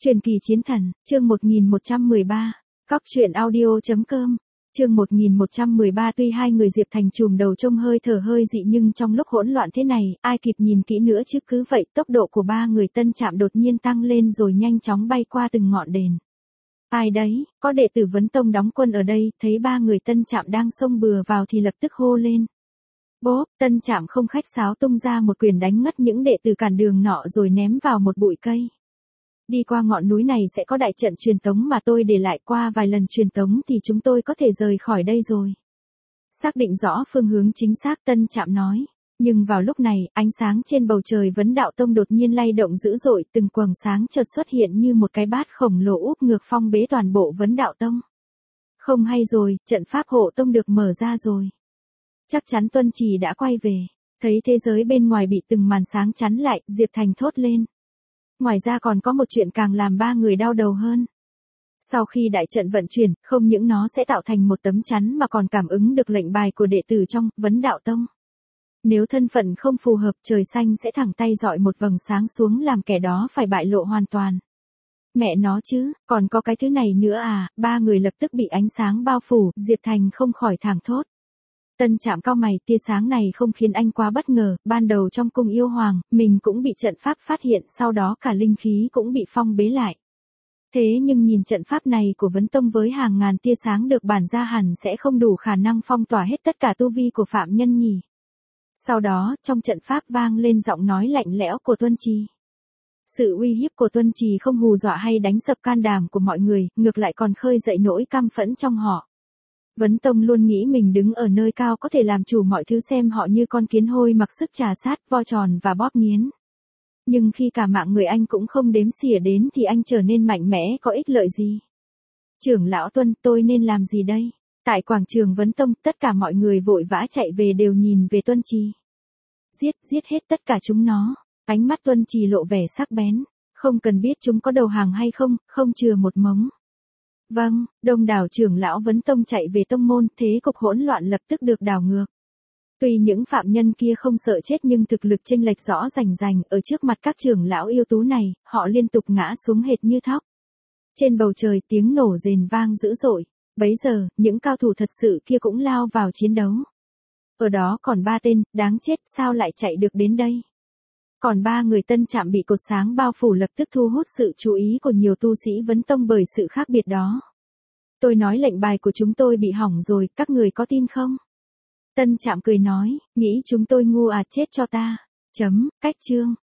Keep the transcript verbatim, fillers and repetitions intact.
Truyền kỳ chiến thần, chương một nghìn một trăm mười ba, cóc truyện audio chấm com, chương một nghìn một trăm mười ba. Tuy hai người Diệp Thành trùm đầu trông hơi thở hơi dị nhưng trong lúc hỗn loạn thế này, ai kịp nhìn kỹ nữa chứ, cứ vậy tốc độ của ba người Tân Trạm đột nhiên tăng lên rồi nhanh chóng bay qua từng ngọn đền. Ai đấy, có đệ tử Vấn Tông đóng quân ở đây, thấy ba người Tân Trạm đang xông bừa vào thì lập tức hô lên. Bốp, Tân Trạm không khách sáo tung ra một quyền đánh ngất những đệ tử cản đường nọ rồi ném vào một bụi cây. Đi qua ngọn núi này sẽ có đại trận truyền tống mà tôi để lại, qua vài lần truyền tống thì chúng tôi có thể rời khỏi đây rồi. Xác định rõ phương hướng chính xác, Tân Trạm nói. Nhưng vào lúc này, ánh sáng trên bầu trời Vấn Đạo Tông đột nhiên lay động dữ dội, từng quầng sáng chợt xuất hiện như một cái bát khổng lồ úp ngược phong bế toàn bộ Vấn Đạo Tông. Không hay rồi, trận pháp hộ tông được mở ra rồi. Chắc chắn Tuân Trì đã quay về. Thấy thế giới bên ngoài bị từng màn sáng chắn lại, Diệp Thành thốt lên. Ngoài ra còn có một chuyện càng làm ba người đau đầu hơn. Sau khi đại trận vận chuyển, không những nó sẽ tạo thành một tấm chắn mà còn cảm ứng được lệnh bài của đệ tử trong Vấn Đạo Tông. Nếu thân phận không phù hợp, trời xanh sẽ thẳng tay dọi một vầng sáng xuống làm kẻ đó phải bại lộ hoàn toàn. Mẹ nó chứ, còn có cái thứ này nữa à, ba người lập tức bị ánh sáng bao phủ, Diệp Thành không khỏi thảng thốt. Tân Trạm cau mày, tia sáng này không khiến anh quá bất ngờ, ban đầu trong cung yêu hoàng, mình cũng bị trận pháp phát hiện, sau đó cả linh khí cũng bị phong bế lại. Thế nhưng nhìn trận pháp này của Vấn Tông với hàng ngàn tia sáng được bản ra hẳn sẽ không đủ khả năng phong tỏa hết tất cả tu vi của phạm nhân nhỉ. Sau đó, trong trận pháp vang lên giọng nói lạnh lẽo của Tuân Trì. Sự uy hiếp của Tuân Trì không hù dọa hay đánh sập can đảm của mọi người, ngược lại còn khơi dậy nỗi căm phẫn trong họ. Vấn Tông luôn nghĩ mình đứng ở nơi cao có thể làm chủ mọi thứ, xem họ như con kiến hôi mặc sức trà sát, vo tròn và bóp nghiến. Nhưng khi cả mạng người anh cũng không đếm xỉa đến thì anh trở nên mạnh mẽ, có ích lợi gì? Trưởng lão Tuân, tôi nên làm gì đây? Tại quảng trường Vấn Tông, tất cả mọi người vội vã chạy về đều nhìn về Tuân Trì. Giết, giết hết tất cả chúng nó. Ánh mắt Tuân Trì lộ vẻ sắc bén. Không cần biết chúng có đầu hàng hay không, không chừa một mống. Vâng, đông đảo trưởng lão Vấn Tông chạy về tông môn, thế cục hỗn loạn lập tức được đảo ngược. Tuy những phạm nhân kia không sợ chết nhưng thực lực chênh lệch rõ rành rành, ở trước mặt các trưởng lão yêu tú này, họ liên tục ngã xuống hệt như thóc. Trên bầu trời tiếng nổ rền vang dữ dội, bấy giờ, những cao thủ thật sự kia cũng lao vào chiến đấu. Ở đó còn ba tên, đáng chết, sao lại chạy được đến đây? Còn ba người Tân Trạm bị cột sáng bao phủ lập tức thu hút sự chú ý của nhiều tu sĩ Vấn Tông bởi sự khác biệt đó. Tôi nói lệnh bài của chúng tôi bị hỏng rồi, các người có tin không? Tân Trạm cười nói, nghĩ chúng tôi ngu à, chết cho ta. Chấm, cách chương.